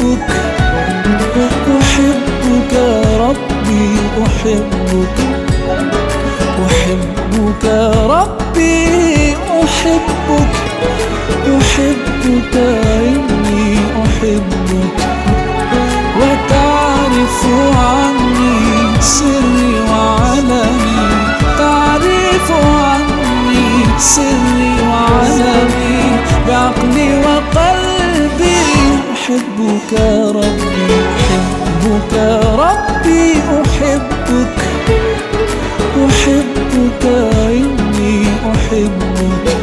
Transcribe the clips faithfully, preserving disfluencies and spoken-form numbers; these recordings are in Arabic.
أحبك أحبك ربي أحبك أحبك ربي أحبك أحبك إني أحبك وتعرف عني سري وعلمي تعرف عني سري وعلمي بعقلي وقلبي أحبك ربي أحبك ربي أحبك أحبك إني أحبك.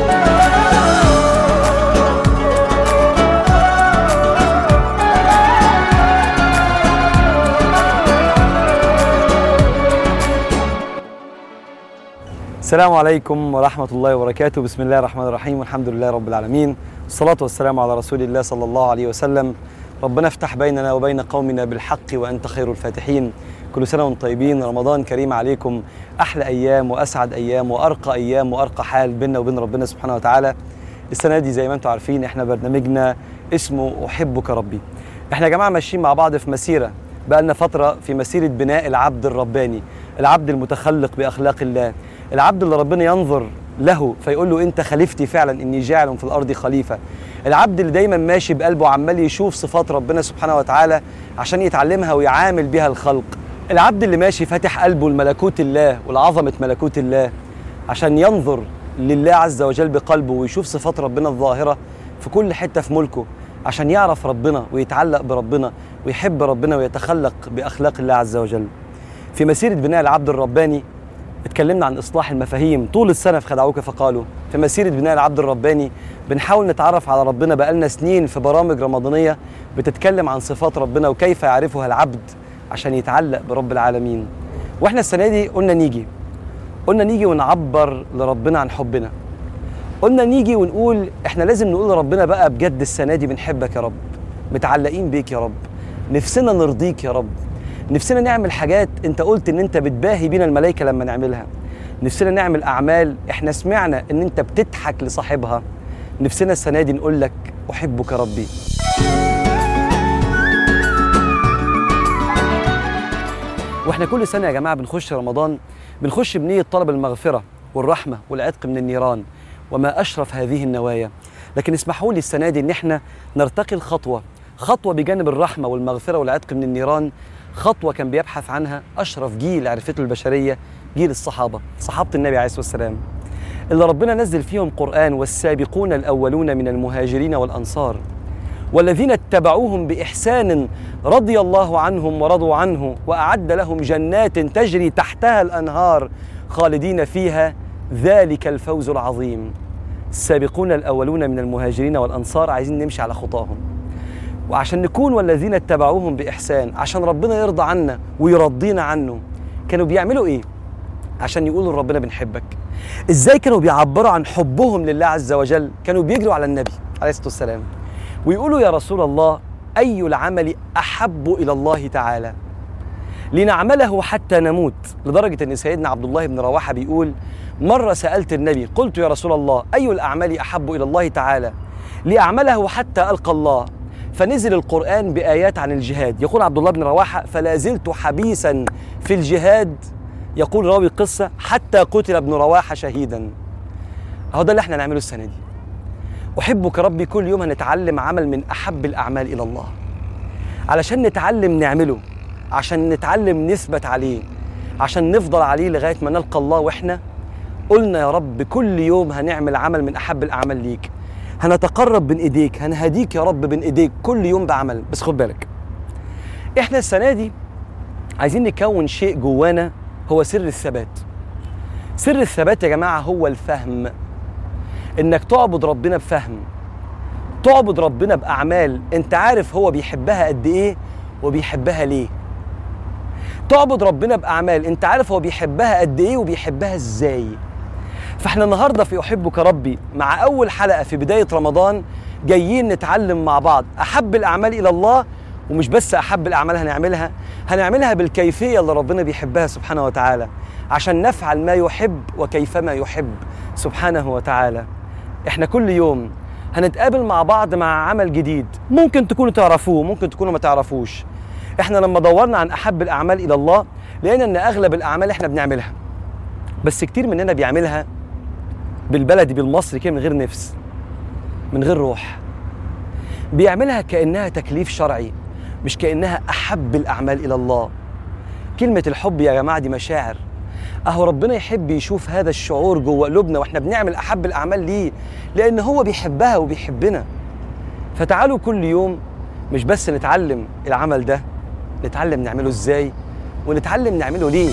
السلام عليكم ورحمة الله وبركاته. بسم الله الرحمن الرحيم والحمد لله رب العالمين والصلاة والسلام على رسول الله صلى الله عليه وسلم. ربنا افتح بيننا وبين قومنا بالحق وأنت خير الفاتحين. كل سنة وانتم طيبين، رمضان كريم عليكم، أحلى أيام وأسعد أيام وأرقى أيام وأرقى حال بيننا وبين ربنا سبحانه وتعالى. السنة دي زي ما انتم عارفين احنا برنامجنا اسمه أحبك ربي. احنا يا جماعة ماشيين مع بعض في مسيرة بقالنا فترة، في مسيرة بناء العبد الرباني، العبد المتخلق بأخلاق الله، العبد اللي ربنا ينظر له فيقول له انت خليفتي فعلا اني جاعل في الارض خليفه، العبد اللي دايما ماشي بقلبه عمال يشوف صفات ربنا سبحانه وتعالى عشان يتعلمها ويعامل بها الخلق، العبد اللي ماشي فاتح قلبه لملكوت الله ولعظمه ملكوت الله عشان ينظر لله عز وجل بقلبه ويشوف صفات ربنا الظاهره في كل حته في ملكه عشان يعرف ربنا ويتعلق بربنا ويحب ربنا ويتخلق باخلاق الله عز وجل. في مسيره بناء العبد الرباني اتكلمنا عن إصلاح المفاهيم طول السنة في خدعوك فقالوا. في مسيرة بناء العبد الرباني بنحاول نتعرف على ربنا بقالنا سنين في برامج رمضانية بتتكلم عن صفات ربنا وكيف يعرفها العبد عشان يتعلق برب العالمين. واحنا السنة دي قلنا نيجي قلنا نيجي ونعبر لربنا عن حبنا، قلنا نيجي ونقول احنا لازم نقول لربنا بقى بجد السنة دي بنحبك يا رب، متعلقين بيك يا رب، نفسنا نرضيك يا رب، نفسنا نعمل حاجات انت قلت ان انت بتباهي بينا الملائكة لما نعملها، نفسنا نعمل اعمال احنا سمعنا ان انت بتضحك لصاحبها، نفسنا السنة دي نقول لك احبك ربي. واحنا كل سنة يا جماعة بنخش رمضان بنخش بنية طلب المغفرة والرحمة والعتق من النيران وما اشرف هذه النوايا، لكن اسمحوا لي السنة دي ان احنا نرتقي الخطوة خطوة بجانب الرحمة والمغفرة والعتق من النيران، خطوة كان بيبحث عنها أشرف جيل عرفته البشرية، جيل الصحابة، صحابة النبي عليه الصلاة والسلام اللي ربنا نزل فيهم قرآن والسابقون الأولون من المهاجرين والأنصار والذين اتبعوهم بإحسان رضي الله عنهم ورضوا عنه وأعد لهم جنات تجري تحتها الأنهار خالدين فيها ذلك الفوز العظيم. السابقون الأولون من المهاجرين والأنصار عايزين نمشي على خطاهم، وعشان نكون والذين اتبعوهم بإحسان عشان ربنا يرضى عنا ويرضينا عنه، كانوا بيعملوا ايه عشان يقولوا لربنا بنحبك؟ ازاي كانوا بيعبروا عن حبهم لله عز وجل؟ كانوا بيجروا على النبي عليه الصلاة والسلام ويقولوا يا رسول الله أي العمل أحب إلى الله تعالى لنعمله حتى نموت، لدرجة أن سيدنا عبد الله بن رواحة بيقول مرة سألت النبي قلت يا رسول الله أي الأعمال أحب إلى الله تعالى لأعمله حتى ألقى الله، فنزل القرآن بآيات عن الجهاد. يقول عبد الله بن رواحة فلا زلت حبيسا في الجهاد، يقول راوي القصة حتى قتل ابن رواحة شهيدا. اهو ده اللي احنا نعمله السنة دي، أحبك ربي. كل يوم هنتعلم عمل من أحب الأعمال إلى الله علشان نتعلم نعمله، عشان نتعلم نثبت عليه، عشان نفضل عليه لغاية ما نلقى الله واحنا قلنا يا رب كل يوم هنعمل عمل من أحب الأعمال ليك، هنتقرب بين ايديك، هنهديك يا رب بين ايديك كل يوم بعمل. بس خد بالك احنا السنة دي عايزين نكون شيء جوانا هو سر الثبات. سر الثبات يا جماعة هو الفهم، انك تعبد ربنا بفهم، تعبد ربنا بأعمال انت عارف هو بيحبها قد ايه وبيحبها ليه، تعبد ربنا بأعمال انت عارف هو بيحبها قد ايه وبيحبها ازاي. فاحنا النهاردة في أحبك ربي مع أول حلقة في بداية رمضان جايين نتعلم مع بعض أحب الأعمال إلى الله، ومش بس أحب الأعمال هنعملها هنعملها بالكيفية اللي ربنا بيحبها سبحانه وتعالى عشان نفعل ما يحب وكيفما يحب سبحانه وتعالى. احنا كل يوم هنتقابل مع بعض مع عمل جديد، ممكن تكونوا تعرفوه ممكن تكونوا ما تعرفوش. احنا لما دورنا عن احب الاعمال الى الله لقينا ان اغلب الاعمال احنا بنعملها، بس كتير مننا بيعملها بالبلدي بالمصري كده من غير نفس، من غير روح. بيعملها كأنها تكليف شرعي، مش كأنها أحب الأعمال إلى الله. كلمة الحب يا جماعة دي مشاعر، أهو ربنا يحب يشوف هذا الشعور جوه قلوبنا وإحنا بنعمل أحب الأعمال ليه، لأن هو بيحبها وبيحبنا. فتعالوا كل يوم مش بس نتعلم العمل ده، نتعلم نعمله إزاي ونتعلم نعمله ليه.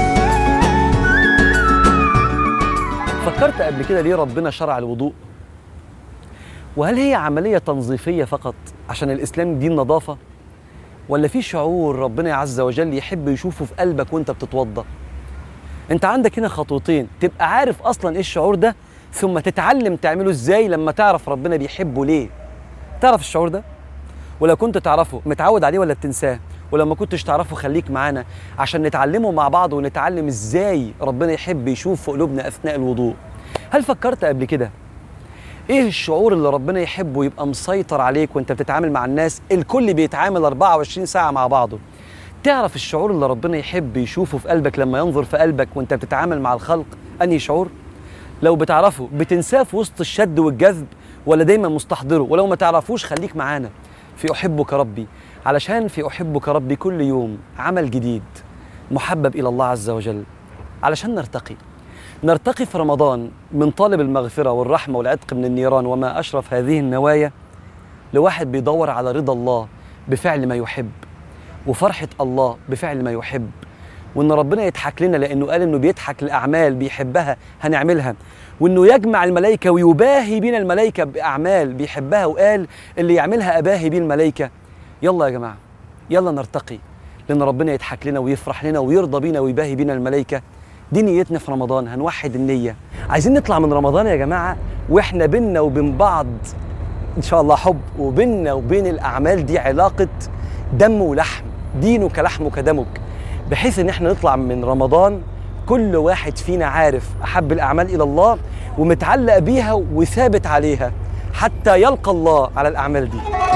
فكرت قبل كده ليه ربنا شرع الوضوء؟ وهل هي عملية تنظيفية فقط عشان الإسلام دين نظافة؟ ولا في شعور ربنا عز وجل يحب يشوفه في قلبك وانت بتتوضى؟ انت عندك هنا خطوتين، تبقى عارف أصلا ايه الشعور ده، ثم تتعلم تعمله ازاي لما تعرف ربنا بيحبه ليه. تعرف الشعور ده؟ ولو كنت تعرفه متعود عليه ولا بتنساه؟ ولما كنتش تعرفه خليك معانا عشان نتعلمه مع بعض ونتعلم ازاي ربنا يحب يشوف في قلوبنا أثناء الوضوء. هل فكرت قبل كده ايه الشعور اللي ربنا يحبه يبقى مسيطر عليك وانت بتتعامل مع الناس؟ الكل بيتعامل أربعة وعشرين ساعة مع بعضه. تعرف الشعور اللي ربنا يحب يشوفه في قلبك لما ينظر في قلبك وانت بتتعامل مع الخلق؟ أنهي شعور؟ لو بتعرفه بتنساه في وسط الشد والجذب ولا دايما مستحضره؟ ولو ما تعرفوش خليك معانا في أحبك ربي، علشان في أحبك ربي كل يوم عمل جديد محبب إلى الله عز وجل، علشان نرتقي نرتقي في رمضان من طالب المغفرة والرحمة والعتق من النيران وما أشرف هذه النوايا لواحد بيدور على رضا الله بفعل ما يحب، وفرحة الله بفعل ما يحب، وإن ربنا يضحك لنا لأنه قال إنه بيضحك لأعمال بيحبها هنعملها، وإنه يجمع الملائكة ويباهي بينا الملائكة بأعمال بيحبها وقال اللي يعملها أباهي بيه الملائكة. يلا يا جماعة يلا نرتقي، لأن ربنا يضحك لنا ويفرح لنا ويرضى بينا ويباهي بينا الملائكة. دي نيتنا في رمضان، هنوحد النية. عايزين نطلع من رمضان يا جماعة وإحنا بينا وبين بعض إن شاء الله حب، وبينا وبين الأعمال دي علاقة دم ولحم، دينك لحمك دمك، بحيث إن إحنا نطلع من رمضان كل واحد فينا عارف أحب الأعمال إلى الله ومتعلق بيها وثابت عليها حتى يلقى الله على الأعمال دي.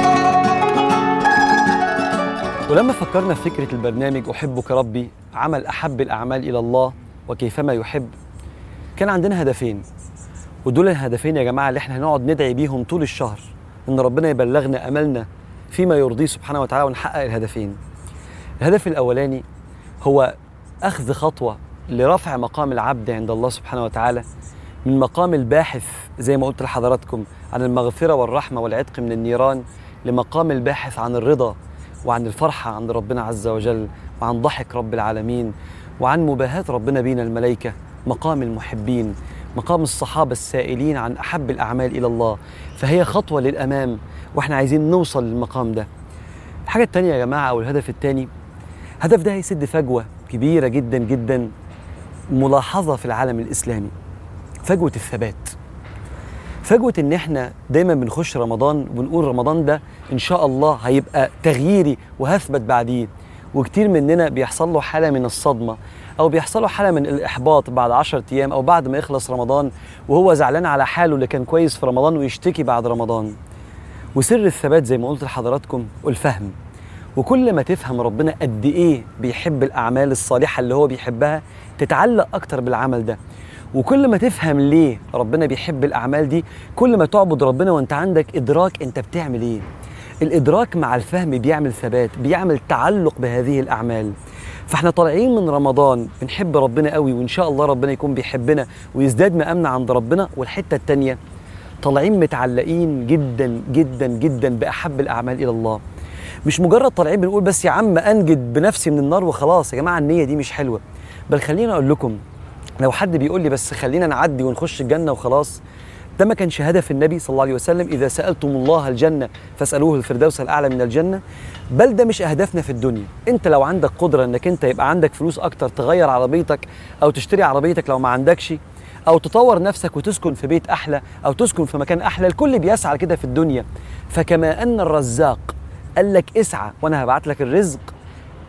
ولما فكرنا في فكرة البرنامج أحبك ربي، عمل أحب الأعمال إلى الله وكيفما يحب، كان عندنا هدفين، ودول الهدفين يا جماعة اللي احنا هنقعد ندعي بيهم طول الشهر إن ربنا يبلغنا أملنا فيما يرضيه سبحانه وتعالى ونحقق الهدفين. الهدف الأولاني هو أخذ خطوة لرفع مقام العبد عند الله سبحانه وتعالى من مقام الباحث زي ما قلت لحضراتكم عن المغفرة والرحمة والعتق من النيران لمقام الباحث عن الرضا وعن الفرحة عند ربنا عز وجل وعن ضحك رب العالمين وعن مباهاة ربنا بين الملائكة، مقام المحبين، مقام الصحابة السائلين عن أحب الأعمال إلى الله. فهي خطوة للأمام وإحنا عايزين نوصل للمقام ده. الحاجة التانية يا جماعة أو الهدف التاني، الهدف ده هيسد فجوة كبيرة جدا جدا ملاحظة في العالم الإسلامي، فجوة الثبات. فجوة إن إحنا دايما بنخش رمضان وبنقول رمضان ده إن شاء الله هيبقى تغييري وهثبت بعديه، وكتير مننا بيحصل له حالة من الصدمة أو بيحصل له حالة من الإحباط بعد عشرة أيام أو بعد ما يخلص رمضان وهو زعلان على حاله اللي كان كويس في رمضان ويشتكي بعد رمضان. وسر الثبات زي ما قلت لحضراتكم والفهم، وكل ما تفهم ربنا قد إيه بيحب الأعمال الصالحة اللي هو بيحبها تتعلق أكتر بالعمل ده، وكل ما تفهم ليه ربنا بيحب الأعمال دي كل ما تعبد ربنا وانت عندك إدراك انت بتعمل ايه. الإدراك مع الفهم بيعمل ثبات، بيعمل تعلق بهذه الأعمال. فاحنا طالعين من رمضان بنحب ربنا قوي وإن شاء الله ربنا يكون بيحبنا ويزداد مقامنا عند ربنا. والحتة التانية طالعين متعلقين جدا جدا جدا بأحب الأعمال إلى الله، مش مجرد طالعين بنقول بس يا عم أنجد بنفسي من النار وخلاص. يا جماعة النية دي مش حلوة، بل خلينا أقول لكم لو حد بيقول لي بس خلينا نعدي ونخش الجنة وخلاص، ده ما كانش هدف النبي صلى الله عليه وسلم إذا سألتم الله الجنة فاسألوه الفردوس الأعلى من الجنة. بل ده مش أهدافنا في الدنيا. أنت لو عندك قدرة أنك أنت يبقى عندك فلوس أكتر تغير عربيتك أو تشتري عربيتك لو ما عندكش، أو تطور نفسك وتسكن في بيت أحلى أو تسكن في مكان أحلى، الكل بيسعى كده في الدنيا. فكما أن الرزاق قال لك اسعى وأنا هبعت لك الرزق،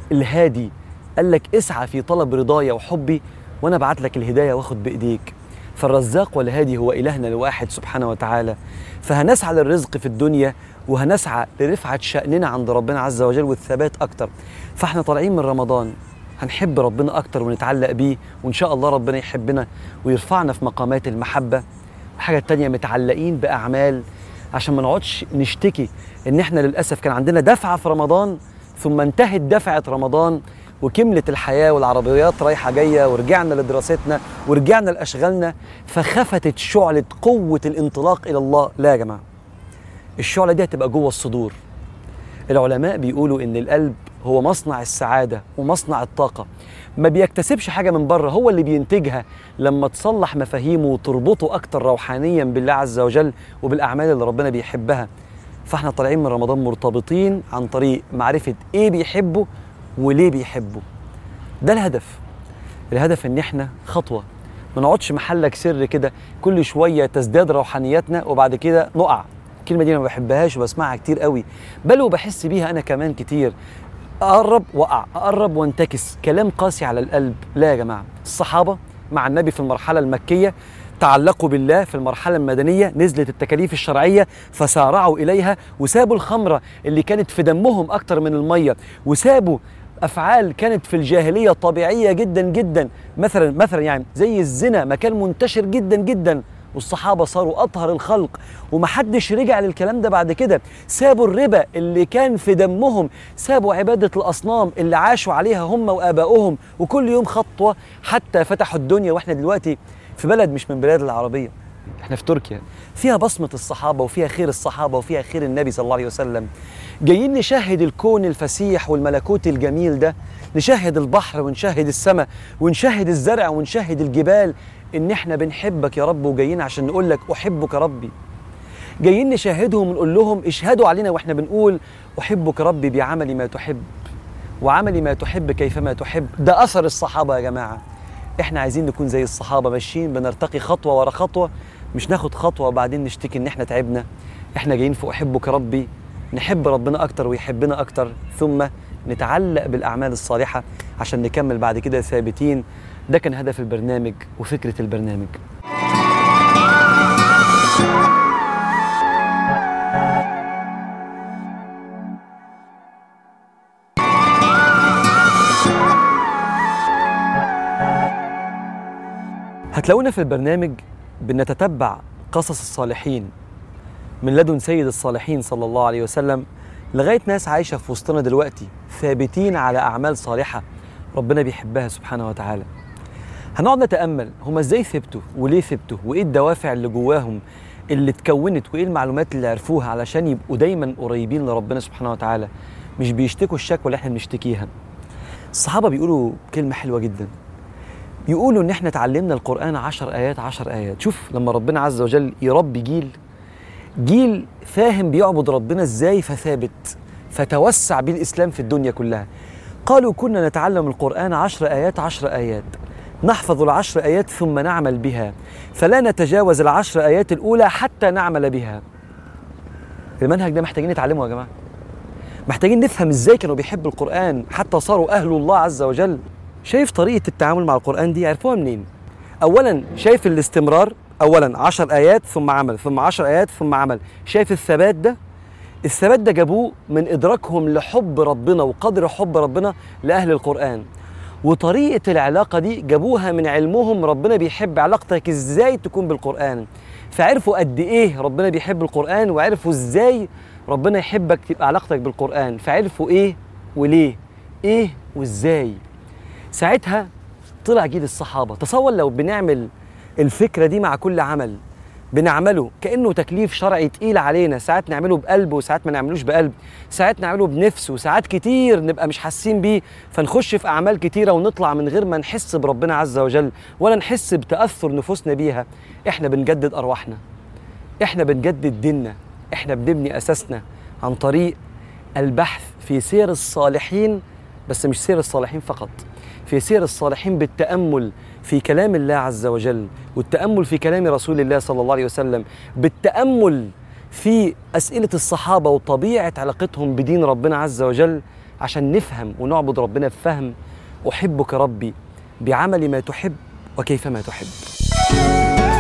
الهادي قال لك اسعى في طلب رضايا وحبي وأنا بعت لك الهداية واخد بإيديك. فالرزاق والهادي هو إلهنا الواحد سبحانه وتعالى. فهنسعى للرزق في الدنيا وهنسعى لرفعة شأننا عند ربنا عز وجل والثبات أكتر. فاحنا طالعين من رمضان هنحب ربنا أكتر ونتعلق بيه، وإن شاء الله ربنا يحبنا ويرفعنا في مقامات المحبة. الحاجة التانية متعلقين بأعمال عشان ما نقعدش نشتكي إن احنا للأسف كان عندنا دفعة في رمضان ثم انتهت دفعة رمضان وكملت الحياة والعربيات رايحة جاية ورجعنا لدراستنا ورجعنا لأشغالنا، فخفتت شعلة قوة الانطلاق إلى الله. لا يا جماعة، الشعلة دي هتبقى جوه الصدور. العلماء بيقولوا إن القلب هو مصنع السعادة ومصنع الطاقة، ما بيكتسبش حاجة من بره، هو اللي بينتجها لما تصلح مفاهيمه وتربطه أكتر روحانيا بالله عز وجل وبالأعمال اللي ربنا بيحبها. فاحنا طالعين من رمضان مرتبطين عن طريق معرفة إيه بيحبه وليه بيحبه. ده الهدف. الهدف إن احنا خطوة، ما نقعدش محلك سر كده كل شوية تزداد روحانياتنا وبعد كده نقع. الكلمة دي أنا ما بحبهاش وبسمعها كتير قوي، بل وبحس بيها أنا كمان كتير. أقرب وقع، أقرب وانتكس، كلام قاسي على القلب. لا يا جماعة، الصحابة مع النبي في المرحلة المكية تعلقوا بالله، في المرحلة المدنية نزلت التكاليف الشرعية فسارعوا إليها وسابوا الخمرة اللي كانت في دمهم أكتر من المية، وسابوا أفعال كانت في الجاهلية طبيعية جدا جدا، مثلا مثلا يعني زي الزنا، ما كان منتشر جدا جدا، والصحابة صاروا أطهر الخلق ومحدش رجع للكلام ده بعد كده. سابوا الربا اللي كان في دمهم، سابوا عبادة الأصنام اللي عاشوا عليها هم وآباؤهم، وكل يوم خطوة حتى فتحوا الدنيا. وإحنا دلوقتي في بلد مش من بلاد العربية، إحنا في تركيا، فيها بصمة الصحابة وفيها خير الصحابة وفيها خير النبي صلى الله عليه وسلم. جايين نشاهد الكون الفسيح والملكوت الجميل ده، نشاهد البحر ونشاهد السماء ونشاهد الزرع ونشاهد الجبال، إن إحنا بنحبك يا رب، وجايين عشان نقول لك أحبك ربي. جايين نشاهدهم ونقول لهم اشهدوا علينا وإحنا بنقول أحبك ربي بعمل ما تحب، وعمل ما تحب كيفما تحب. ده أثر الصحابة يا جماعة. إحنا عايزين نكون زي الصحابة، ماشيين بنرتقي خطوة ورا خطوة، مش ناخد خطوة وبعدين نشتكي إن إحنا تعبنا. إحنا جايين في أحبك ربي، نحب ربنا أكتر ويحبنا أكتر، ثم نتعلق بالأعمال الصالحة عشان نكمل بعد كده ثابتين. ده كان هدف البرنامج وفكرة البرنامج. هتلاقونا في البرنامج بنتتبع قصص الصالحين من لدن سيد الصالحين صلى الله عليه وسلم لغاية ناس عايشة في وسطنا دلوقتي ثابتين على أعمال صالحة ربنا بيحبها سبحانه وتعالى. هنقعد نتأمل هما ازاي ثبتوا وليه ثبتوا، وايه الدوافع اللي جواهم اللي اتكونت، وايه المعلومات اللي عرفوها علشان يبقوا دايما قريبين لربنا سبحانه وتعالى، مش بيشتكوا الشكوى اللي احنا بنشتكيها. الصحابة بيقولوا كلمة حلوة جدا، يقولوا ان احنا تعلمنا القرآن عشر آيات عشر آيات. شوف لما ربنا عز وجل يربي جيل جيل فاهم بيعبد ربنا ازاي فثابت، فتوسع بيه الإسلام في الدنيا كلها. قالوا كنا نتعلم القرآن عشر آيات عشر آيات، نحفظ العشر آيات ثم نعمل بها، فلا نتجاوز العشر آيات الأولى حتى نعمل بها. المنهج ده محتاجين نتعلمه يا جماعة، محتاجين نفهم ازاي كانوا بيحبوا القرآن حتى صاروا أهل الله عز وجل. شايف طريقة التعامل مع القرآن دي عرفوها منين؟ أولا شايف الاستمرار، أولا عشر آيات ثم عمل، ثم عشر آيات ثم عمل. شايف الثبات ده؟ الثبات ده جابوه من إدراكهم لحب ربنا وقدر حب ربنا لأهل القرآن. وطريقة العلاقة دي جابوها من علمهم ربنا بيحب علاقتك ازاي تكون بالقرآن، فعرفوا قد ايه ربنا بيحب القرآن، وعرفوا ازاي ربنا يحبك تبقى علاقتك بالقرآن، فعرفوا ايه وليه، ايه وازاي. ساعتها طلع جيل الصحابة. تصور لو بنعمل الفكرة دي مع كل عمل بنعمله كأنه تكليف شرعي تقيل علينا، ساعات نعمله بقلب وساعات ما نعملوش بقلب، ساعات نعمله بنفس وساعات كتير نبقى مش حاسين بيه، فنخش في أعمال كتيرة ونطلع من غير ما نحس بربنا عز وجل ولا نحس بتأثر نفوسنا بيها. احنا بنجدد أرواحنا، احنا بنجدد ديننا، احنا بنبني أساسنا عن طريق البحث في سير الصالحين، بس مش سير الصالحين فقط، في سير الصالحين بالتأمل في كلام الله عز وجل، والتأمل في كلام رسول الله صلى الله عليه وسلم، بالتأمل في أسئلة الصحابة وطبيعة علاقتهم بدين ربنا عز وجل، عشان نفهم ونعبد ربنا بفهم أحبك ربي بعمل ما تحب وكيفما تحب.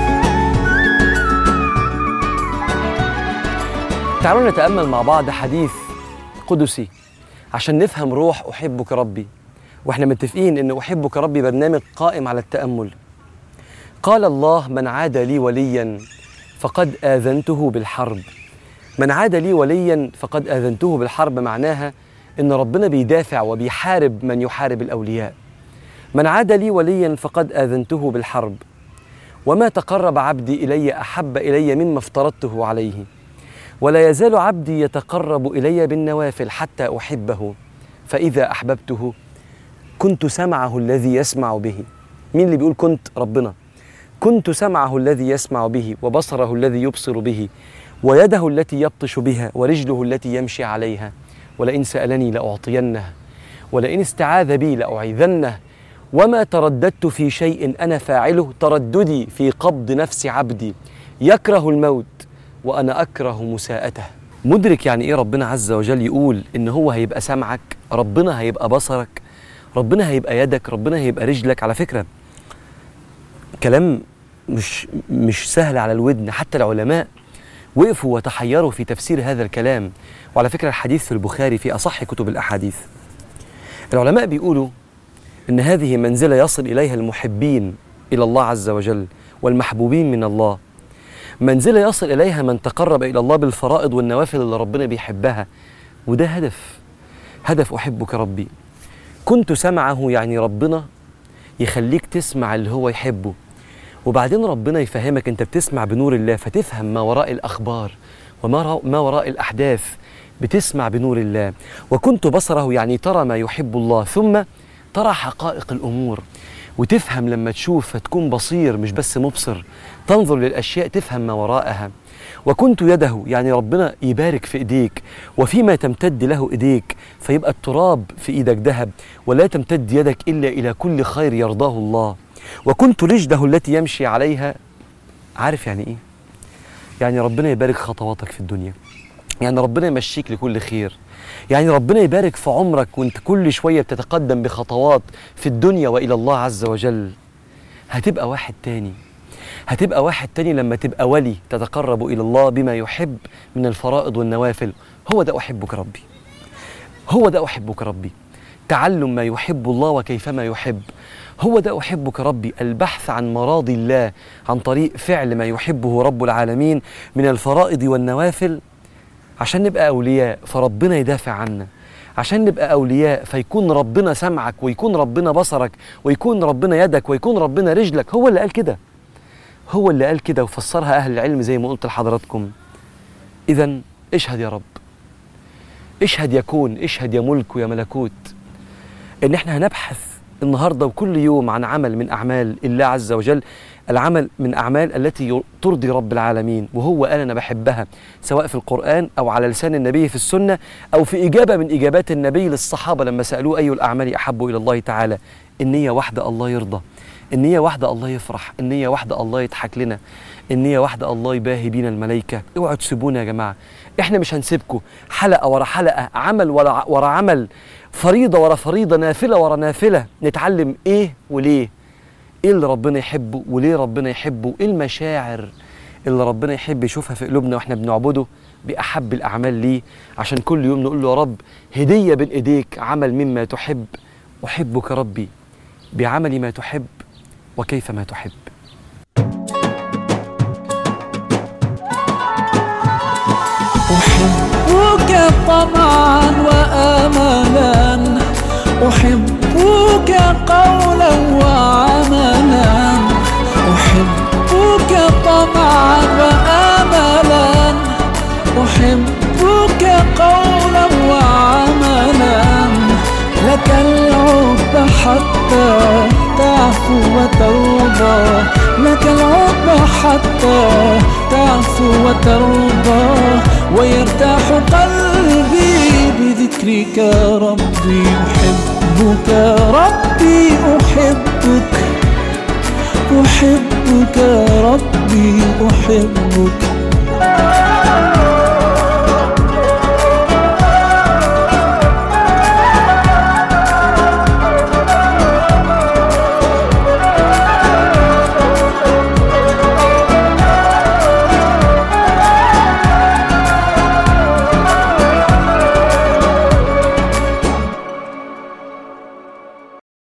تعالوا نتأمل مع بعض حديث قدسي عشان نفهم روح أحبك ربي، وإحنا متفقين إن أحبك ربي برنامج قائم على التأمل. قال الله: من عاد لي وليا فقد آذنته بالحرب. من عاد لي وليا فقد آذنته بالحرب معناها إن ربنا بيدافع وبيحارب من يحارب الأولياء. من عاد لي وليا فقد آذنته بالحرب، وما تقرب عبدي إلي أحب إلي مما افترضته عليه، ولا يزال عبدي يتقرب إلي بالنوافل حتى أحبه، فإذا أحببته كنت سمعه الذي يسمع به. مين اللي بيقول كنت؟ ربنا. كنت سمعه الذي يسمع به، وبصره الذي يبصر به، ويده التي يبطش بها، ورجله التي يمشي عليها، ولئن سألني لأعطينه، ولئن استعاذ بي لأعيذنه، وما ترددت في شيء أنا فاعله ترددي في قبض نفس عبدي، يكره الموت وأنا أكره مساءته. مدرك يعني إيه ربنا عز وجل يقول إن هو هيبقى سمعك، ربنا هيبقى بصرك، ربنا هيبقى يدك، ربنا هيبقى رجلك. على فكرة كلام مش مش سهل على الودن، حتى العلماء وقفوا وتحيروا في تفسير هذا الكلام. وعلى فكرة الحديث في البخاري في أصح كتب الأحاديث. العلماء بيقولوا إن هذه منزلة يصل إليها المحبين إلى الله عز وجل والمحبوبين من الله، منزلة يصل إليها من تقرب إلى الله بالفرائض والنوافل اللي ربنا بيحبها. وده هدف هدف أحبك ربي. كنت سمعه يعني ربنا يخليك تسمع اللي هو يحبه، وبعدين ربنا يفهمك أنت بتسمع بنور الله فتفهم ما وراء الأخبار وما ما وراء الأحداث، بتسمع بنور الله. وكنت بصره يعني ترى ما يحب الله، ثم ترى حقائق الأمور وتفهم لما تشوف فتكون بصير مش بس مبصر، تنظر للأشياء تفهم ما وراءها. وكنت يده يعني ربنا يبارك في إيديك وفيما تمتد له إيديك، فيبقى التراب في إيدك ذهب، ولا تمتد يدك إلا إلى كل خير يرضاه الله. وكنت رجله التي يمشي عليها. عارف يعني إيه؟ يعني ربنا يبارك خطواتك في الدنيا، يعني ربنا يمشيك لكل خير، يعني ربنا يبارك في عمرك وانت كل شوية بتتقدم بخطوات في الدنيا وإلى الله عز وجل. هتبقى واحد تاني، هتبقى واحد تاني لما تبقى ولي تتقرب إلى الله بما يحب من الفرائض والنوافل. هو ده أحبك ربي، هو ده أحبك ربي. تعلم ما يحب الله وكيفما يحب، هو ده أحبك ربي. البحث عن مراضي الله عن طريق فعل ما يحبه رب العالمين من الفرائض والنوافل، عشان نبقى أولياء فربنا يدافع عنا، عشان نبقى أولياء فيكون ربنا سمعك ويكون ربنا بصرك ويكون ربنا يدك ويكون ربنا رجلك. هو اللي قال كده، هو اللي قال كده وفسرها أهل العلم زي ما قلت لحضراتكم. إذن اشهد يا رب، اشهد يكون، اشهد يا ملك ويا ملكوت، إن احنا هنبحث النهاردة وكل يوم عن عمل من أعمال الله عز وجل، العمل من أعمال التي ترضي رب العالمين، وهو قال أنا بحبها، سواء في القرآن أو على لسان النبي في السنة أو في إجابة من إجابات النبي للصحابة لما سألوه أي الأعمال أحب إلى الله تعالى. النية واحدة الله يرضى، النية واحدة الله يفرح، النية واحدة الله يضحك لنا، النية واحدة الله يباهي بينا الملائكة. اوعوا تسيبونا يا جماعة، احنا مش هنسيبكم. حلقة ورا حلقة، عمل ورا, ورا عمل، فريضة ورا فريضة، نافلة ورا نافلة، نتعلم ايه وليه، ايه اللي ربنا يحبه وليه ربنا يحبه، ايه المشاعر اللي ربنا يحب يشوفها في قلوبنا واحنا بنعبده بأحب الأعمال ليه، عشان كل يوم نقول له يا رب هدية بين ايديك عمل مما تحب. أحبك ربي بعمل ما تحب وكيف ما تحب. أحبك طمعا وآملا، أحبك قولا وعملا، أحبك طمعا وآملا، أحبك قولا وعملا، لك العب حتى تعفو وترضى، لك العب حتى تعفو وترضى، ويرتاح قلبي بذكرك ربي. أحبك ربي أحبك، أحبك ربي أحبك.